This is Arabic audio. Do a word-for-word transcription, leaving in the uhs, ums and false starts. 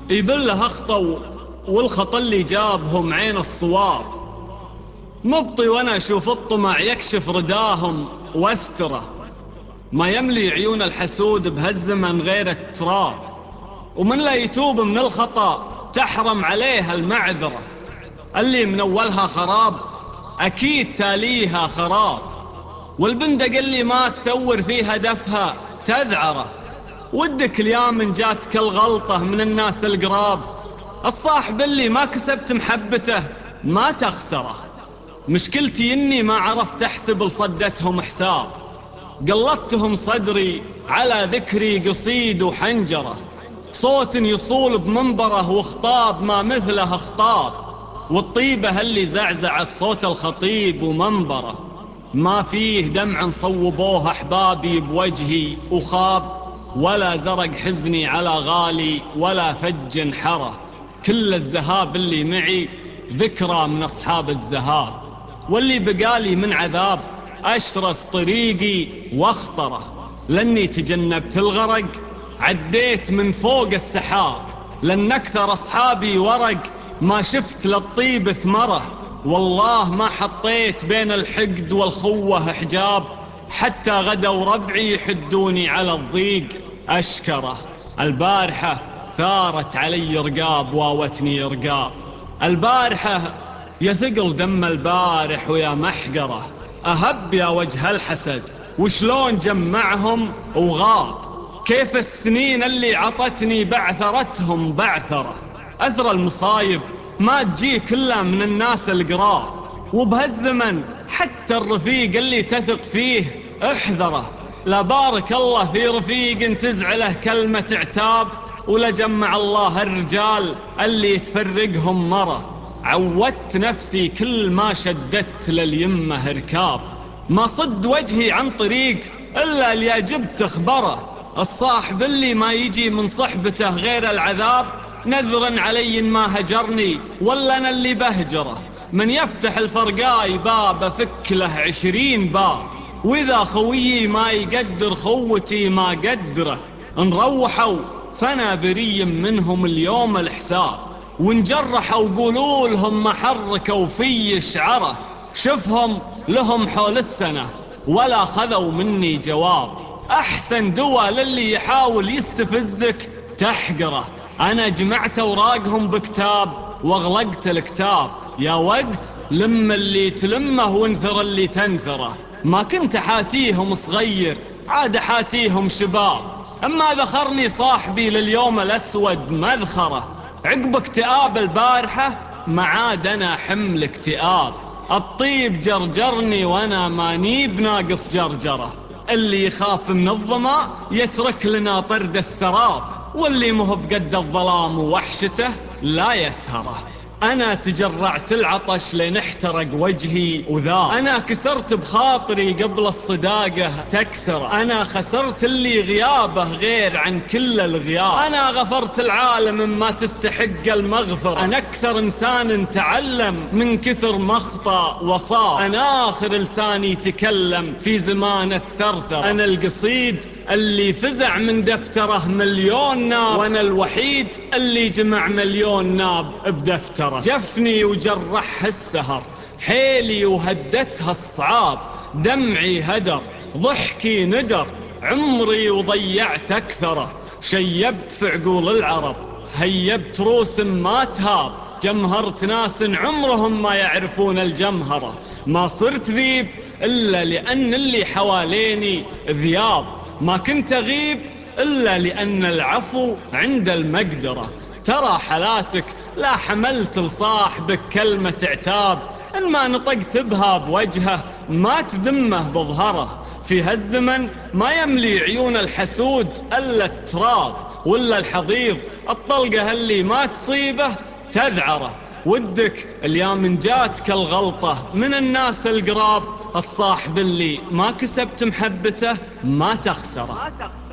يبله أخطوا والخط اللي جابهم عين الصواب. مبطي وأنا أشوف الطمع يكشف رداهم واستره، ما يملي عيون الحسود بهالزمن غير التراب. ومن لا يتوب من الخطأ تحرم عليها المعذرة، اللي من أولها خراب أكيد تاليها خراب. والبندق اللي ما تثور فيها دفها تذعره، ودك اليوم من جاتك الغلطة من الناس القراب. الصاحب اللي ما كسبت محبته ما تخسره، مشكلتي إني ما عرفت أحسب لصدتهم حساب. قلدتهم صدري على ذكري قصيد وحنجرة، صوت يصول بمنبره وخطاب ما مثله خطاب. والطيبة اللي زعزعت صوت الخطيب ومنبره، ما فيه دمع صوبوه أحبابي بوجهي وخاب. ولا زرق حزني على غالي ولا فج انحره، كل الزهاب اللي معي ذكرى من أصحاب الزهاب. واللي بقالي من عذاب أشرس طريقي واخطره، لاني تجنبت الغرق عديت من فوق السحاب. لأن أكثر أصحابي ورق ما شفت للطيب ثمره، والله ما حطيت بين الحقد والخوة حجاب. حتى غدوا ربعي يحدوني على الضيق أشكره، البارحة ثارت علي رقاب واوتني رقاب. البارحة يا ثقل دم البارح ويا محقره، أهب يا وجه الحسد وشلون جمعهم وغاب. كيف السنين اللي عطتني بعثرتهم بعثرة، أثر المصايب ما تجيك إلا من الناس القراب. وبهالزمن حتى الرفيق اللي تثق فيه احذره، لا بارك الله في رفيق تزعله كلمة عتاب، ولا جمع الله الرجال اللي تفرقهم مرة. عودت نفسي كل ما شددت لليمة ركاب، ما صد وجهي عن طريق إلا اللي أجبت خبره. الصاحب اللي ما يجي من صحبته غير العذاب، نذرا علي ما هجرني ولا أنا اللي بهجره. من يفتح الفرقاي باب أفك له عشرين باب، وإذا خويي ما يقدر خوتي ما قدره. نروحوا فأنا بري منهم اليوم الحساب، ونجرحوا قولوا لهم ما حركوا في شعره. شفهم لهم حول السنة ولا خذوا مني جواب، أحسن دوا للي يحاول يستفزك تحقره. أنا جمعت أوراقهم بكتاب واغلقت الكتاب، يا وقت لم اللي تلمه وانثر اللي تنثره. ما كنت حاتيهم صغير عاد حاتيهم شباب، أما ذخرني صاحبي لليوم الأسود مذخرة. عقب اكتئاب البارحة ما عاد أنا حمل اكتئاب، الطيب جرجرني وأنا ماني بناقص جرجرة. اللي يخاف من الظما يترك لنا طرد السراب، واللي مهب قد الظلام ووحشته لا يسهره. أنا تجرعت العطش لين احترق وجهي وذاب، أنا كسرت بخاطري قبل الصداقة تكسره. أنا خسرت اللي غيابه غير عن كل الغياب، أنا غفرت العالم ما تستحق المغفرة. أنا أكثر إنسان تعلم من كثر مخطأ وصاب، أنا آخر لساني تكلم في زمان الثرثرة. أنا القصيد اللي فزع من دفتره مليون ناب، وأنا الوحيد اللي جمع مليون ناب بدفتره. جفني وجرح السهر حيلي وهدتها الصعاب، دمعي هدر ضحكي ندر عمري وضيعت أكثره. شيبت في عقول العرب هيبت روس ما تهاب، جمهرت ناس عمرهم ما يعرفون الجمهرة. ما صرت ذيب إلا لأن اللي حواليني ذياب، ما كنت أغيب إلا لأن العفو عند المقدرة. ترى حالاتك لا حملت لصاحبك كلمة عتاب، إن ما نطقت بها بوجهه ما تذمه بظهره. في هالزمن ما يملي عيون الحسود إلا التراب، ولا الحضيض الطلقة اللي ما تصيبه تذعره. ودك اليوم جاتك الغلطة من الناس القراب، الصاحب اللي ما كسبت محبته ما تخسره.